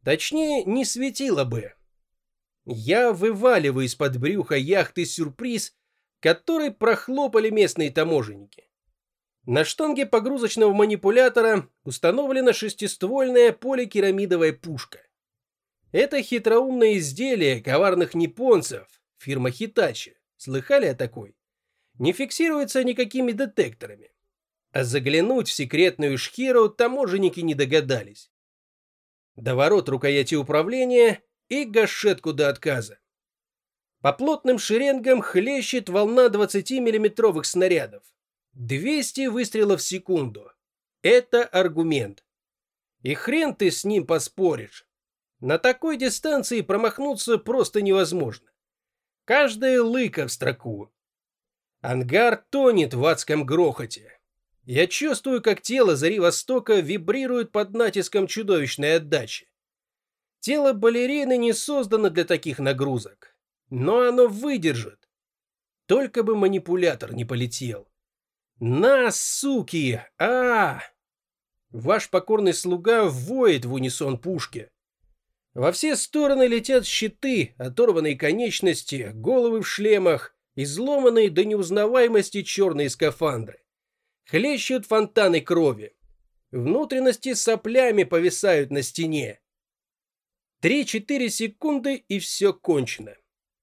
Точнее, не светило бы. Я вываливаю из-под брюха яхты сюрприз, который прохлопали местные таможенники. На штанге погрузочного манипулятора установлена шестиствольная поликерамидовая пушка. Это хитроумное изделие коварных японцев, фирма Hitachi, слыхали о такой? Не фиксируется никакими детекторами. А заглянуть в секретную шхеру таможенники не догадались. Доворот рукояти управления и гашетку до отказа. По плотным шеренгам хлещет волна 20-миллиметровых снарядов. 200 выстрелов в секунду. Это аргумент. И хрен ты с ним поспоришь. На такой дистанции промахнуться просто невозможно. Каждая лыка в строку. Ангар тонет в адском грохоте. Я чувствую, как тело Зари Востока вибрирует под натиском чудовищной отдачи. Тело балерины не создано для таких нагрузок, но оно выдержит. Только бы манипулятор не полетел. На, суки! Ваш покорный слуга воет в унисон пушки. Во все стороны летят щиты, оторванные конечности, головы в шлемах, изломанные до неузнаваемости черные скафандры. Хлещут фонтаны крови. Внутренности соплями повисают на стене. 3-4 секунды и все кончено.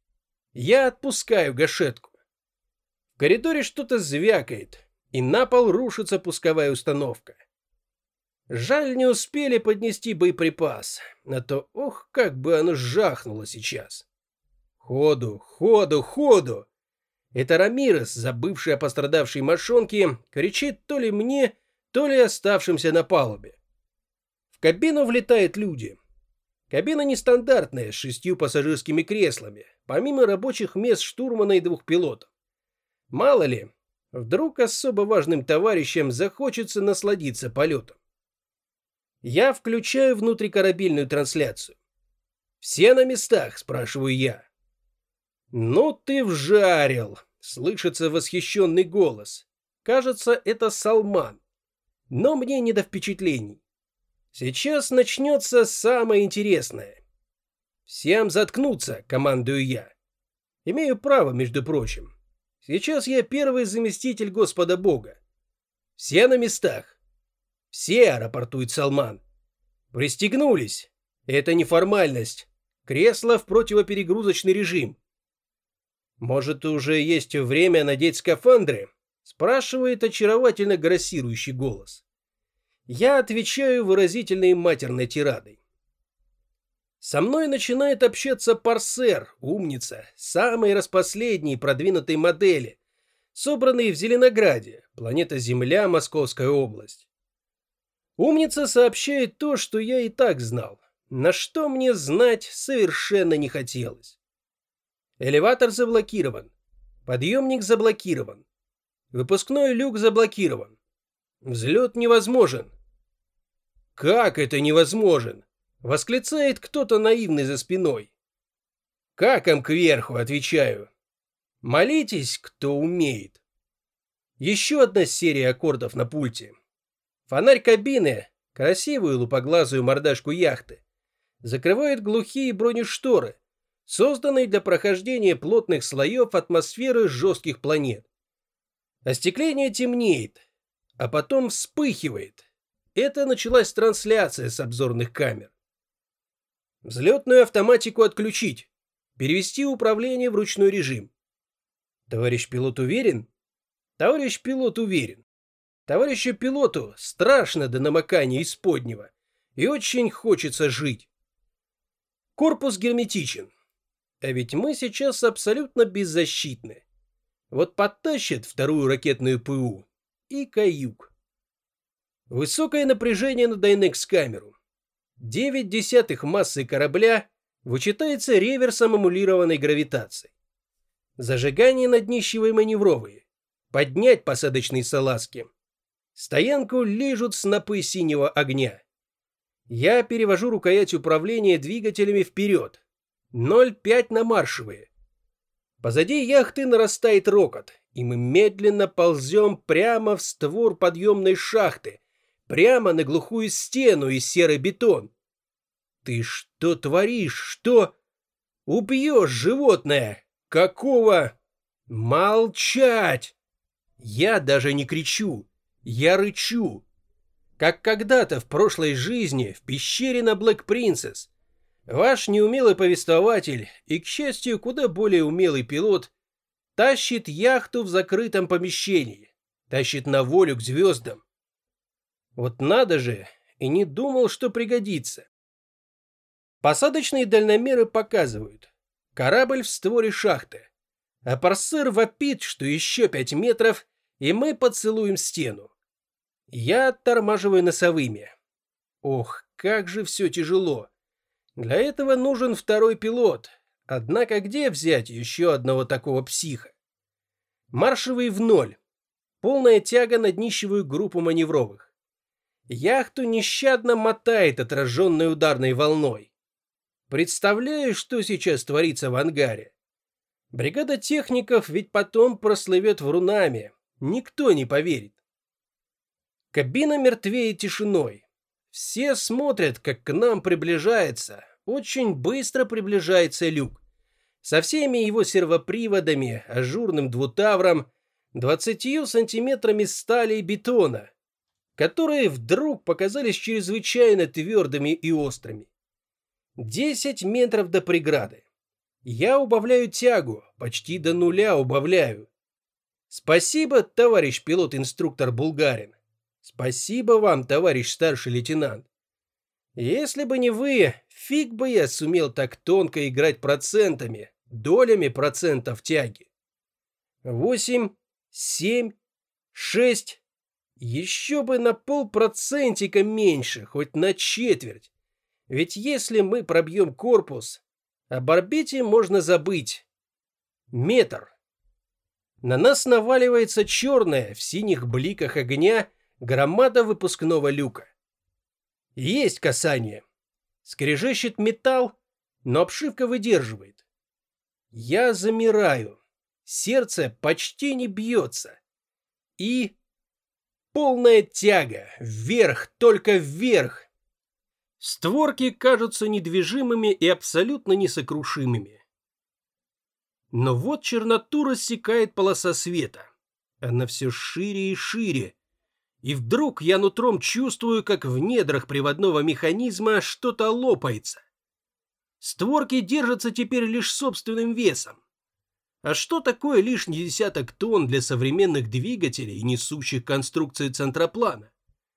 Я отпускаю гашетку. В коридоре что-то звякает, и на пол рушится пусковая установка. Жаль, не успели поднести боеприпас, а то, ох, как бы оно жахнуло сейчас. Ходу, ходу, ходу! Это Рамирес, забывший о пострадавшей мошонке, кричит то ли мне, то ли оставшимся на палубе. В кабину влетают люди. Кабина нестандартная, с 6 пассажирскими креслами, помимо рабочих мест штурмана и 2 пилотов. Мало ли, вдруг особо важным товарищам захочется насладиться полетом. Я включаю внутрикорабельную трансляцию. «Все на местах?» – спрашиваю я. «Ну ты вжарил!» – слышится восхищенный голос. Кажется, это Салман. Но мне не до впечатлений. Сейчас начнется самое интересное. «Всем заткнуться!» – командую я. Имею право, между прочим. Сейчас я первый заместитель Господа Бога. «Все на местах!» «Все!» – рапортует Салман. «Пристегнулись! Это не формальность. Кресло в противоперегрузочный режим». «Может, уже есть время надеть скафандры?» – спрашивает очаровательно грассирующий голос. Я отвечаю выразительной матерной тирадой. Со мной начинает общаться Парсер, умница, самой распоследней продвинутой модели, собранной в Зеленограде, планета Земля, Московская область. Умница сообщает то, что я и так знал, на что мне знать совершенно не хотелось. Элеватор заблокирован. Подъемник заблокирован. Выпускной люк заблокирован. Взлет невозможен. «Как это невозможен?» — восклицает кто-то наивный за спиной. «Каком кверху?» — отвечаю. «Молитесь, кто умеет». Еще одна серия аккордов на пульте. Фонарь кабины, красивую лупоглазую мордашку яхты, закрывает глухие бронешторы, созданные для прохождения плотных слоев атмосферы жестких планет. Остекление темнеет, а потом вспыхивает. Это началась трансляция с обзорных камер. Взлетную автоматику отключить. Перевести управление в ручной режим. Товарищ пилот уверен? Товарищ пилот уверен. Товарищу пилоту страшно до намокания исподнего. И очень хочется жить. Корпус герметичен. А ведь мы сейчас абсолютно беззащитны. Вот подтащат вторую ракетную ПУ и каюк. Высокое напряжение на Дайнекс-камеру. 0,9 массы корабля вычитается реверсом эмулированной гравитацией. Зажигание на днищевой маневровые. Поднять посадочные салазки. Стоянку лижут снопы синего огня. Я перевожу рукоять управления двигателями вперед. 0,5 на маршевые. Позади яхты нарастает рокот, и мы медленно ползем прямо в створ подъемной шахты, прямо на глухую стену и серый бетон. Ты что творишь? Что? Убьешь животное! Какого? Молчать! Я даже не кричу. Я рычу. Как когда-то в прошлой жизни в пещере на Блэк Принцесс. Ваш неумелый повествователь и, к счастью, куда более умелый пилот тащит яхту в закрытом помещении, тащит на волю к звездам. Вот надо же, и не думал, что пригодится. Посадочные дальномеры показывают. Корабль в створе шахты. А парсер вопит, что еще 5 метров, и мы поцелуем стену. Я оттормаживаю носовыми. Ох, как же все тяжело. Для этого нужен второй пилот. Однако где взять еще одного такого психа? Маршевый в ноль. Полная тяга на днищевую группу маневровых. Яхту нещадно мотает отраженной ударной волной. Представляю, что сейчас творится в ангаре. Бригада техников ведь потом прослывет врунами. Никто не поверит. Кабина мертвеет тишиной. Все смотрят, как к нам приближается, очень быстро приближается люк. Со всеми его сервоприводами, ажурным двутавром, 20 сантиметрами стали и бетона, которые вдруг показались чрезвычайно твердыми и острыми. 10 метров до преграды. Я убавляю тягу, почти до нуля убавляю. Спасибо, товарищ пилот-инструктор Булгарин. Спасибо вам, товарищ старший лейтенант. Если бы не вы, фиг бы я сумел так тонко играть процентами, долями процентов тяги. 8, 7, 6. Еще бы на полпроцентика меньше, хоть на четверть. Ведь если мы пробьем корпус, об орбите можно забыть. Метр. На нас наваливается черная в синих бликах огня громада выпускного люка. Есть касание. Скрежещет металл, но обшивка выдерживает. Я замираю. Сердце почти не бьется. И полная тяга. Вверх, только вверх. Створки кажутся недвижимыми и абсолютно несокрушимыми. Но вот черноту рассекает полоса света. Она все шире и шире. И вдруг я нутром чувствую, как в недрах приводного механизма что-то лопается. Створки держатся теперь лишь собственным весом. А что такое лишний десяток тонн для современных двигателей, несущих конструкции центроплана?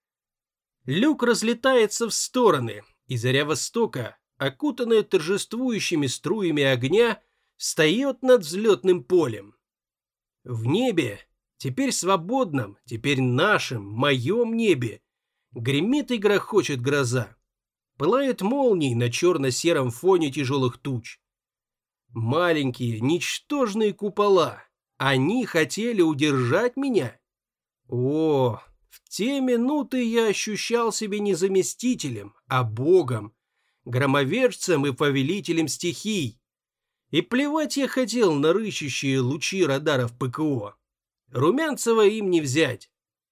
Люк разлетается в стороны, и заря востока, окутанная торжествующими струями огня, встает над взлетным полем. В небе, теперь свободном, теперь нашем, моем небе, гремит и грохочет гроза. Пылают молнии на черно-сером фоне тяжелых туч. Маленькие, ничтожные купола. Они хотели удержать меня. О, в те минуты я ощущал себя не заместителем, а богом, громовержцем и повелителем стихий. И плевать я хотел на рычащие лучи радаров ПКО. Румянцева им не взять.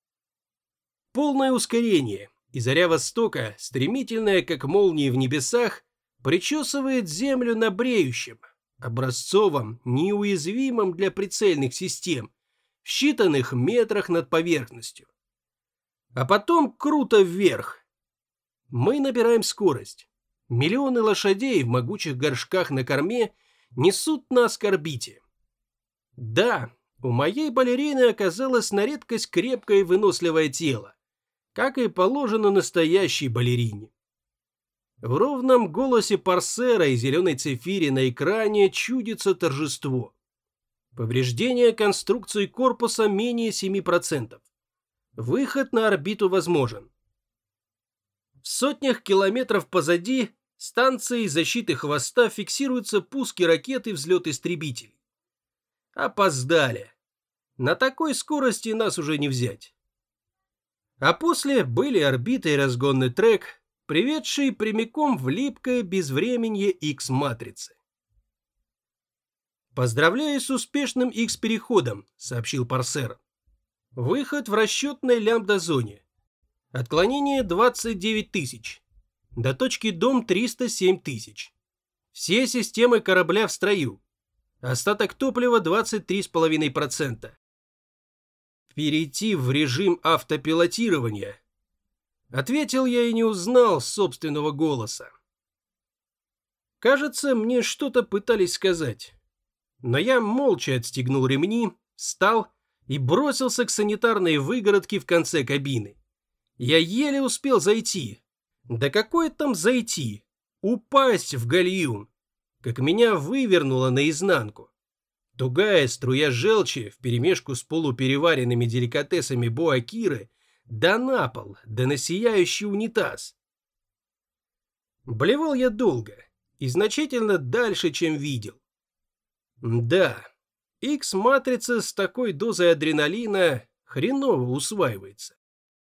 Полное ускорение, и заря востока, стремительная, как молнии в небесах, причесывает землю на бреющем, образцовом, неуязвимом для прицельных систем, в считанных метрах над поверхностью. А потом круто вверх. Мы набираем скорость. Миллионы лошадей в могучих горшках на корме несут нас к орбите. Да, у моей балерины оказалось на редкость крепкое и выносливое тело, как и положено настоящей балерине. В ровном голосе парсера и зеленой цифире на экране чудится торжество. Повреждение конструкции корпуса менее 7%. Выход на орбиту возможен. В сотнях километров позади станцией защиты хвоста фиксируются пуски ракет и взлет истребителей. Опоздали. На такой скорости нас уже не взять. А после были орбита и разгонный трек, приведший прямиком в липкое безвременье X-матрицы. «Поздравляю с успешным X-переходом», — сообщил парсер. «Выход в расчетной лямбда-зоне. Отклонение 29 тысяч. До точки Дом 307 тысяч. Все системы корабля в строю. Остаток топлива 23,5%. Перейти в режим автопилотирования. Ответил я и не узнал собственного голоса. Кажется, мне что-то пытались сказать. Но я молча отстегнул ремни, встал и бросился к санитарной выгородке в конце кабины. Я еле успел зайти. Да какое там зайти? Упасть в гальюн. Как меня вывернуло наизнанку. Тугая струя желчи вперемешку с полупереваренными деликатесами Боа-Киры да на пол, да на сияющий унитаз. Блевал я долго и значительно дальше, чем видел. Да, X-матрица с такой дозой адреналина хреново усваивается.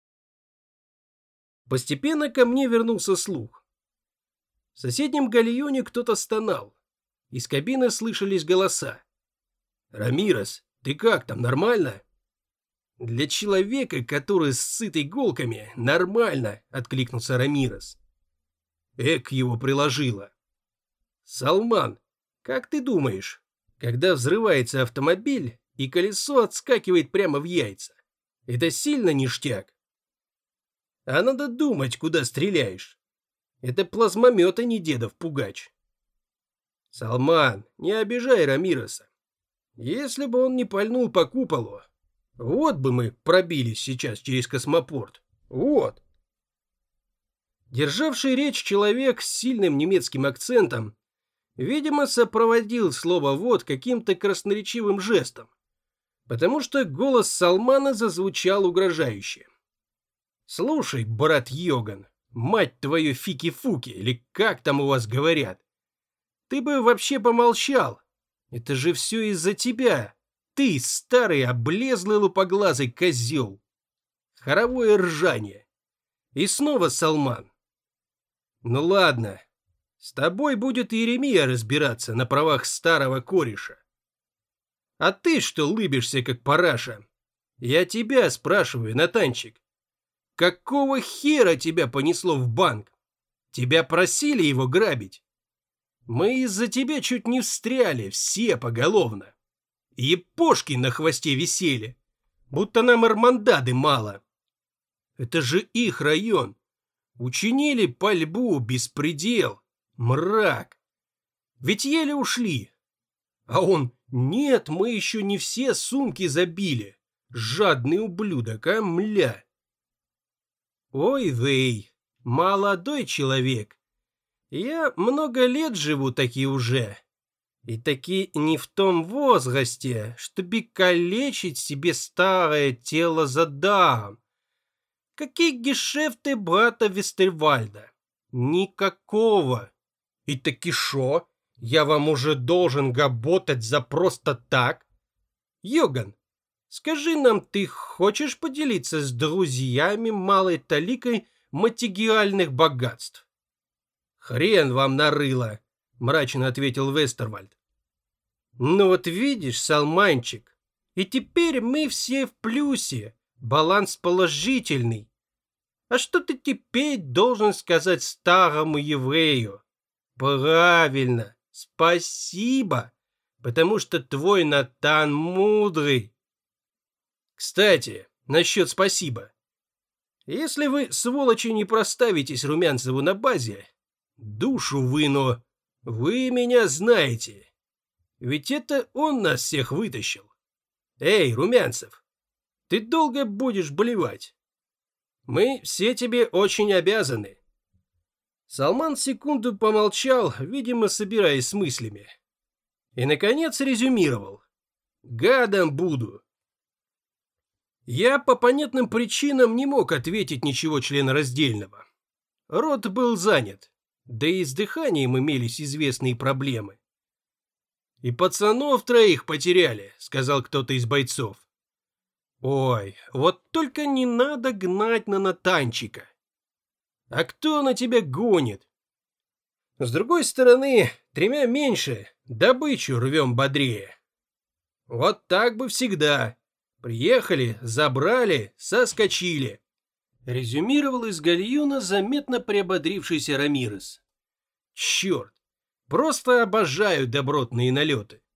Постепенно ко мне вернулся слух. В соседнем гальюне кто-то стонал. Из кабины слышались голоса. «Рамирес, ты как там, нормально?» «Для человека, который сыт иголками, нормально», — откликнулся Рамирес. Эк его приложило. «Салман, как ты думаешь, когда взрывается автомобиль и колесо отскакивает прямо в яйца, это сильно ништяк? А надо думать, куда стреляешь. Это плазмомет, а не дедов пугач». «Салман, не обижай Рамиреса. Если бы он не пальнул по куполу, вот бы мы пробились сейчас через космопорт. Вот». Державший речь человек с сильным немецким акцентом, видимо, сопроводил слово «вот» каким-то красноречивым жестом, потому что голос Салмана зазвучал угрожающе. «Слушай, брат Йоган, мать твою фики-фуки, или как там у вас говорят, ты бы вообще помолчал. Это же все из-за тебя. Ты, старый облезлый лупоглазый козел». Хоровое ржание. И снова Салман. «Ну ладно, с тобой будет Иеремия разбираться на правах старого кореша. А ты что лыбишься, как параша? Я тебя спрашиваю, Натанчик. Какого хера тебя понесло в банк? Тебя просили его грабить? Мы из-за тебя чуть не встряли, все поголовно. Епошки на хвосте висели, будто нам Армандады мало. Это же их район. Учинили пальбу, беспредел, мрак. Ведь еле ушли. А он: нет, мы еще не все сумки забили. Жадный ублюдок, а, мля. Ой, вей, молодой человек. Я много лет живу таки уже. И таки не в том возрасте, чтобы калечить себе старое тело задаром. Какие гешефты брата Вестервальда? Никакого. И таки шо? Я вам уже должен работать за просто так? Йоган, скажи нам, ты хочешь поделиться с друзьями малой таликой матигиальных богатств? Хрен вам нарыло, мрачно ответил Вестервальд. Ну вот видишь, Салманчик, и теперь мы все в плюсе, баланс положительный. А что ты теперь должен сказать старому еврею? Правильно, спасибо, потому что твой Натан мудрый. Кстати, насчет спасибо. Если вы, сволочи, не проставитесь Румянцеву на базе, душу выну, вы меня знаете. Ведь это он нас всех вытащил. Эй, Румянцев, ты долго будешь блевать? Мы все тебе очень обязаны. Салман секунду помолчал, видимо, собираясь с мыслями. И, наконец, резюмировал. Гадом буду. Я по понятным причинам не мог ответить ничего членораздельного. Рот был занят, да и с дыханием имелись известные проблемы. «И пацанов троих потеряли», — сказал кто-то из бойцов. «Ой, вот только не надо гнать на Натанчика. А кто на тебя гонит? С другой стороны, 3 меньше, добычу рвем бодрее. Вот так бы всегда. Приехали, забрали, соскочили. Резюмировал из гальюна заметно приободрившийся Рамирес. Черт, просто обожаю добротные налеты.